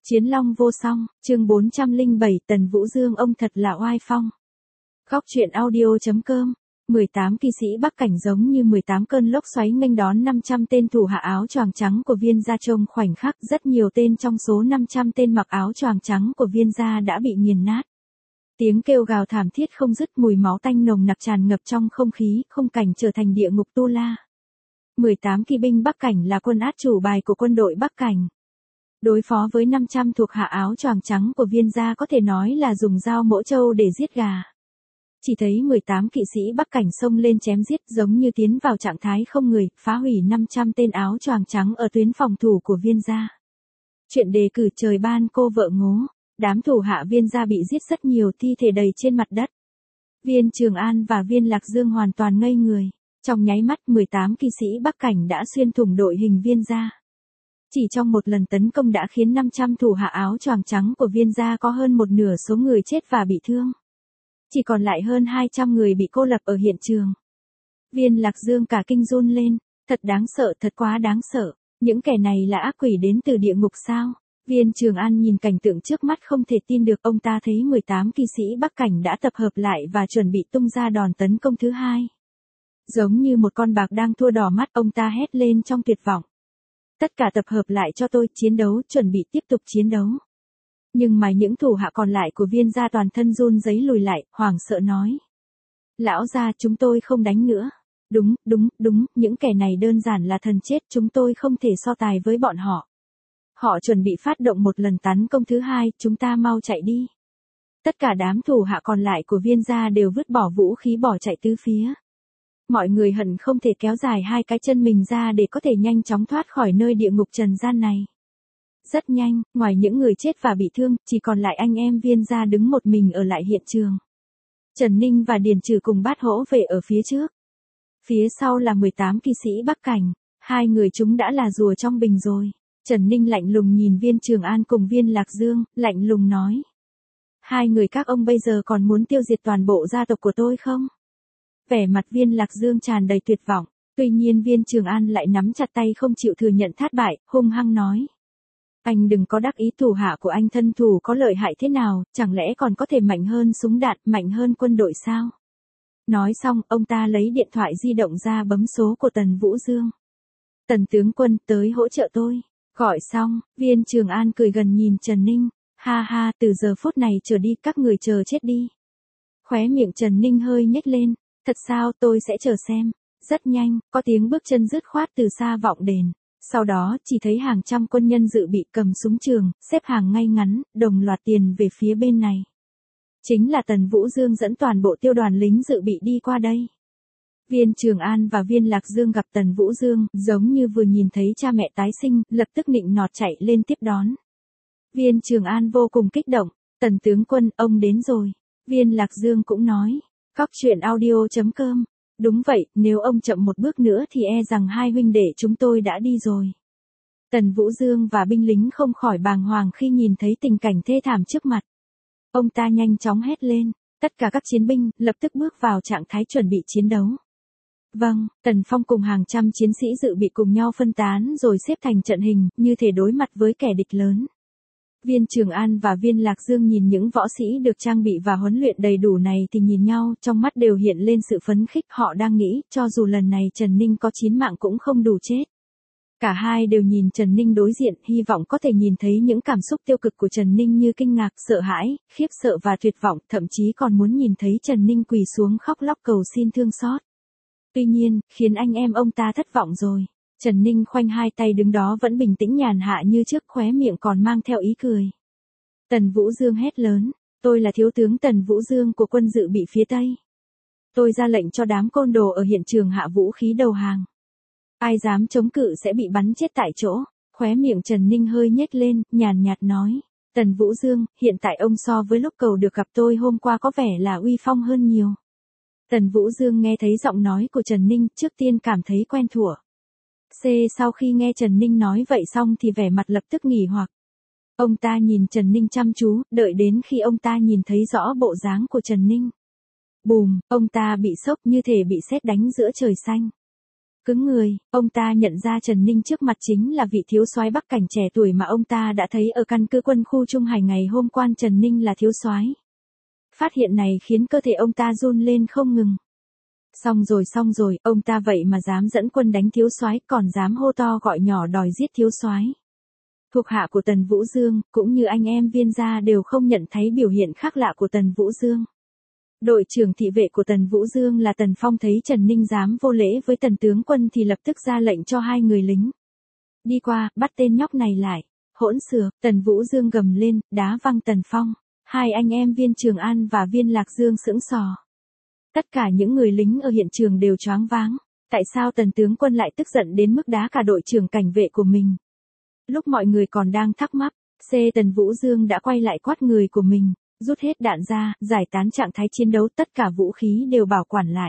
Chiến long vô song, chương 407 Tần Vũ Dương ông thật là oai phong. Góc truyện audio.com 18 kỵ sĩ Bắc Cảnh giống như 18 cơn lốc xoáy nghênh đón 500 tên thủ hạ áo choàng trắng của Viên gia. Trong khoảnh khắc rất nhiều tên trong số 500 tên mặc áo choàng trắng của Viên gia đã bị nghiền nát. Tiếng kêu gào thảm thiết không dứt, mùi máu tanh nồng nặc tràn ngập trong không khí, khung cảnh trở thành địa ngục tu la. 18 kỵ binh Bắc Cảnh là quân át chủ bài của quân đội Bắc Cảnh. Đối phó với 500 thuộc hạ áo choàng trắng của Viên gia có thể nói là dùng dao mổ trâu để giết gà. Chỉ thấy 18 kỵ sĩ Bắc Cảnh xông lên chém giết giống như tiến vào trạng thái không người, phá hủy 500 tên áo choàng trắng ở tuyến phòng thủ của Viên gia. Chuyện đề cử trời ban cô vợ ngố, đám thủ hạ Viên gia bị giết rất nhiều, thi thể đầy trên mặt đất. Viên Trường An và Viên Lạc Dương hoàn toàn ngây người, trong nháy mắt 18 kỵ sĩ Bắc Cảnh đã xuyên thủng đội hình Viên gia. Chỉ trong một lần tấn công đã khiến 500 thủ hạ áo choàng trắng của Viên gia có hơn một nửa số người chết và bị thương. Chỉ còn lại hơn 200 người bị cô lập ở hiện trường. Viên Lạc Dương cả kinh run lên, thật đáng sợ, thật quá đáng sợ, những kẻ này là ác quỷ đến từ địa ngục sao? Viên Trường An nhìn cảnh tượng trước mắt không thể tin được, ông ta thấy 18 kỵ sĩ Bắc Cảnh đã tập hợp lại và chuẩn bị tung ra đòn tấn công thứ hai. Giống như một con bạc đang thua đỏ mắt, ông ta hét lên trong tuyệt vọng. Tất cả tập hợp lại cho tôi, chiến đấu, chuẩn bị tiếp tục chiến đấu. Nhưng mà những thủ hạ còn lại của Viên gia toàn thân run rẩy lùi lại, hoảng sợ nói. Lão gia, chúng tôi không đánh nữa. Đúng, những kẻ này đơn giản là thần chết, chúng tôi không thể so tài với bọn họ. Họ chuẩn bị phát động một lần tấn công thứ hai, chúng ta mau chạy đi. Tất cả đám thủ hạ còn lại của Viên gia đều vứt bỏ vũ khí bỏ chạy tứ phía. Mọi người hận không thể kéo dài hai cái chân mình ra để có thể nhanh chóng thoát khỏi nơi địa ngục trần gian này. Rất nhanh, ngoài những người chết và bị thương, chỉ còn lại anh em Viên gia đứng một mình ở lại hiện trường. Trần Ninh và Điền Trừ cùng Bát Hỗ về ở phía trước. Phía sau là 18 kỵ sĩ Bắc Cảnh, hai người chúng đã là rùa trong bình rồi. Trần Ninh lạnh lùng nhìn Viên Trường An cùng Viên Lạc Dương, lạnh lùng nói. Hai người các ông bây giờ còn muốn tiêu diệt toàn bộ gia tộc của tôi không? Vẻ mặt Viên Lạc Dương tràn đầy tuyệt vọng, tuy nhiên Viên Trường An lại nắm chặt tay không chịu thừa nhận thất bại, hung hăng nói. Anh đừng có đắc ý, thủ hạ của anh thân thủ có lợi hại thế nào, chẳng lẽ còn có thể mạnh hơn súng đạn, mạnh hơn quân đội sao? Nói xong, ông ta lấy điện thoại di động ra bấm số của Tần Vũ Dương. Tần tướng quân, tới hỗ trợ tôi. Gọi xong, Viên Trường An cười gần nhìn Trần Ninh. Ha, từ giờ phút này trở đi các người chờ chết đi. Khóe miệng Trần Ninh hơi nhếch lên. Thật sao, tôi sẽ chờ xem. Rất nhanh, có tiếng bước chân dứt khoát từ xa vọng đến. Sau đó, chỉ thấy hàng trăm quân nhân dự bị cầm súng trường, xếp hàng ngay ngắn, đồng loạt tiền về phía bên này. Chính là Tần Vũ Dương dẫn toàn bộ tiêu đoàn lính dự bị đi qua đây. Viên Trường An và Viên Lạc Dương gặp Tần Vũ Dương, giống như vừa nhìn thấy cha mẹ tái sinh, lập tức nịnh nọt chạy lên tiếp đón. Viên Trường An vô cùng kích động, Tần tướng quân, ông đến rồi. Viên Lạc Dương cũng nói. Góc truyện audio.com. Đúng vậy, nếu ông chậm một bước nữa thì e rằng hai huynh đệ chúng tôi đã đi rồi. Tần Vũ Dương và binh lính không khỏi bàng hoàng khi nhìn thấy tình cảnh thê thảm trước mặt. Ông ta nhanh chóng hét lên, tất cả các chiến binh lập tức bước vào trạng thái chuẩn bị chiến đấu. Vâng, Tần Phong cùng hàng trăm chiến sĩ dự bị cùng nhau phân tán rồi xếp thành trận hình, như thể đối mặt với kẻ địch lớn. Viên Trường An và Viên Lạc Dương nhìn những võ sĩ được trang bị và huấn luyện đầy đủ này thì nhìn nhau, trong mắt đều hiện lên sự phấn khích, họ đang nghĩ, cho dù lần này Trần Ninh có 9 mạng cũng không đủ chết. Cả hai đều nhìn Trần Ninh đối diện, hy vọng có thể nhìn thấy những cảm xúc tiêu cực của Trần Ninh như kinh ngạc, sợ hãi, khiếp sợ và tuyệt vọng, thậm chí còn muốn nhìn thấy Trần Ninh quỳ xuống khóc lóc cầu xin thương xót. Tuy nhiên, khiến anh em ông ta thất vọng rồi. Trần Ninh khoanh hai tay đứng đó vẫn bình tĩnh nhàn hạ như trước, khóe miệng còn mang theo ý cười. Tần Vũ Dương hét lớn, tôi là thiếu tướng Tần Vũ Dương của quân dự bị phía Tây. Tôi ra lệnh cho đám côn đồ ở hiện trường hạ vũ khí đầu hàng. Ai dám chống cự sẽ bị bắn chết tại chỗ. Khóe miệng Trần Ninh hơi nhếch lên, nhàn nhạt nói. Tần Vũ Dương, hiện tại ông so với lúc cầu được gặp tôi hôm qua có vẻ là uy phong hơn nhiều. Tần Vũ Dương nghe thấy giọng nói của Trần Ninh, trước tiên cảm thấy quen thuộc. Sau khi nghe Trần Ninh nói vậy xong thì vẻ mặt lập tức nghỉ hoặc. Ông ta nhìn Trần Ninh chăm chú, đợi đến khi ông ta nhìn thấy rõ bộ dáng của Trần Ninh. Bùm, ông ta bị sốc như thể bị sét đánh giữa trời xanh. Cứng người, ông ta nhận ra Trần Ninh trước mặt chính là vị thiếu soái Bắc Cảnh trẻ tuổi mà ông ta đã thấy ở căn cứ quân khu Trung Hải ngày hôm qua. Trần Ninh là thiếu soái. Phát hiện này khiến cơ thể ông ta run lên không ngừng. Xong rồi, ông ta vậy mà dám dẫn quân đánh thiếu soái, còn dám hô to gọi nhỏ đòi giết thiếu soái. Thuộc hạ của Tần Vũ Dương, cũng như anh em Viên gia đều không nhận thấy biểu hiện khác lạ của Tần Vũ Dương. Đội trưởng thị vệ của Tần Vũ Dương là Tần Phong thấy Trần Ninh dám vô lễ với Tần tướng quân thì lập tức ra lệnh cho 2 người lính. Đi qua, bắt tên nhóc này lại. Hỗn xược, Tần Vũ Dương gầm lên, đá văng Tần Phong. 2 anh em Viên Trường An và Viên Lạc Dương sững sờ. Tất cả những người lính ở hiện trường đều choáng váng. Tại sao Tần tướng quân lại tức giận đến mức đá cả đội trưởng cảnh vệ của mình? Lúc mọi người còn đang thắc mắc, Tần Vũ Dương đã quay lại quát người của mình, rút hết đạn ra, giải tán trạng thái chiến đấu, tất cả vũ khí đều bảo quản lại.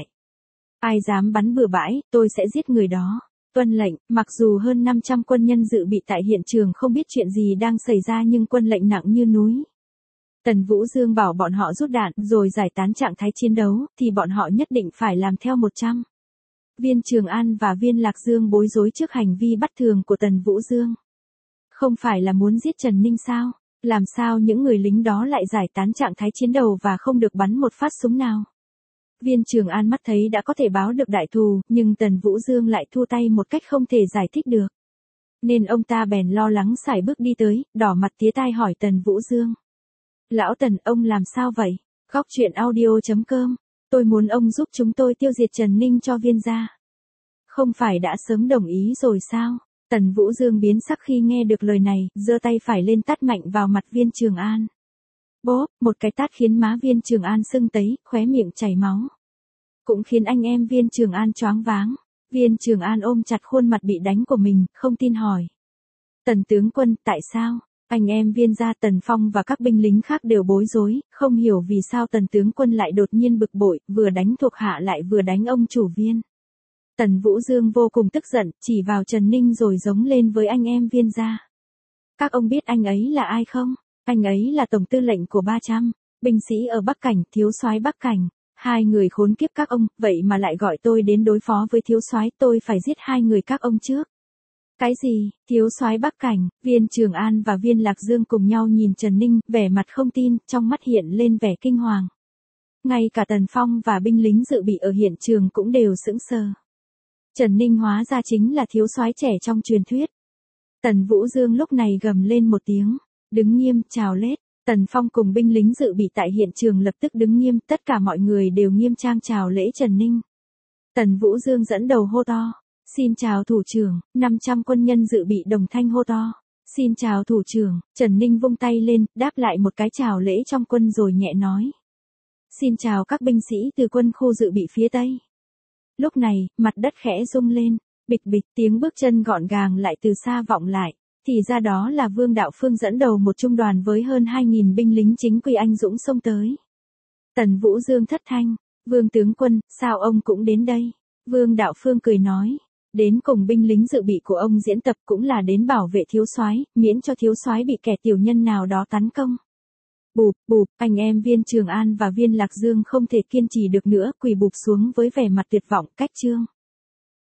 Ai dám bắn bừa bãi, tôi sẽ giết người đó. Tuân lệnh, mặc dù hơn 500 quân nhân dự bị tại hiện trường không biết chuyện gì đang xảy ra nhưng quân lệnh nặng như núi. Tần Vũ Dương bảo bọn họ rút đạn rồi giải tán trạng thái chiến đấu thì bọn họ nhất định phải làm theo 100. Viên Trường An và Viên Lạc Dương bối rối trước hành vi bất thường của Tần Vũ Dương. Không phải là muốn giết Trần Ninh sao? Làm sao những người lính đó lại giải tán trạng thái chiến đấu và không được bắn một phát súng nào? Viên Trường An mắt thấy đã có thể báo được đại thù, nhưng Tần Vũ Dương lại thua tay một cách không thể giải thích được. Nên ông ta bèn lo lắng sải bước đi tới, đỏ mặt tía tai hỏi Tần Vũ Dương. Lão Tần, ông làm sao vậy? Góc truyện audio.com. Tôi muốn ông giúp chúng tôi tiêu diệt Trần Ninh cho Viên gia. Không phải đã sớm đồng ý rồi sao? Tần Vũ Dương biến sắc khi nghe được lời này, giơ tay phải lên tát mạnh vào mặt Viên Trường An. Bốp, một cái tát khiến má Viên Trường An sưng tấy, khóe miệng chảy máu. Cũng khiến anh em Viên Trường An choáng váng. Viên Trường An ôm chặt khuôn mặt bị đánh của mình, không tin hỏi. Tần tướng quân, tại sao? Anh em Viên gia Tần Phong và các binh lính khác đều bối rối, không hiểu vì sao Tần tướng quân lại đột nhiên bực bội, vừa đánh thuộc hạ lại vừa đánh ông chủ Viên. Tần Vũ Dương vô cùng tức giận, chỉ vào Trần Ninh rồi giống lên với anh em Viên gia. Các ông biết anh ấy là ai không? Anh ấy là tổng tư lệnh của 300 binh sĩ ở Bắc Cảnh, thiếu soái Bắc Cảnh. 2 người khốn kiếp các ông, vậy mà lại gọi tôi đến đối phó với thiếu soái, tôi phải giết 2 người các ông trước. Cái gì? Thiếu soái Bắc Cảnh? Viên Trường An và Viên Lạc Dương cùng nhau nhìn Trần Ninh, vẻ mặt không tin, trong mắt hiện lên vẻ kinh hoàng. Ngay cả Tần Phong và binh lính dự bị ở hiện trường cũng đều sững sờ. Trần Ninh hóa ra chính là thiếu soái trẻ trong truyền thuyết. Tần Vũ Dương lúc này gầm lên một tiếng, đứng nghiêm, chào lết. Tần Phong cùng binh lính dự bị tại hiện trường lập tức đứng nghiêm, tất cả mọi người đều nghiêm trang chào lễ Trần Ninh. Tần Vũ Dương dẫn đầu hô to, xin chào thủ trưởng. 500 quân nhân dự bị đồng thanh hô to, xin chào thủ trưởng. Trần Ninh vung tay lên, đáp lại một cái chào lễ trong quân rồi nhẹ nói, xin chào các binh sĩ từ quân khu dự bị phía Tây. Lúc này, mặt đất khẽ rung lên, bịch bịch, tiếng bước chân gọn gàng lại từ xa vọng lại, thì ra đó là Vương Đạo Phương dẫn đầu một trung đoàn với hơn 2.000 binh lính chính quy anh dũng xông tới. Tần Vũ Dương thất thanh, Vương tướng quân, sao ông cũng đến đây? Vương Đạo Phương cười nói, đến cùng binh lính dự bị của ông diễn tập cũng là đến bảo vệ thiếu soái, miễn cho thiếu soái bị kẻ tiểu nhân nào đó tấn công. Bụp, bụp, anh em Viên Trường An và Viên Lạc Dương không thể kiên trì được nữa, quỳ bụp xuống với vẻ mặt tuyệt vọng, cách chương.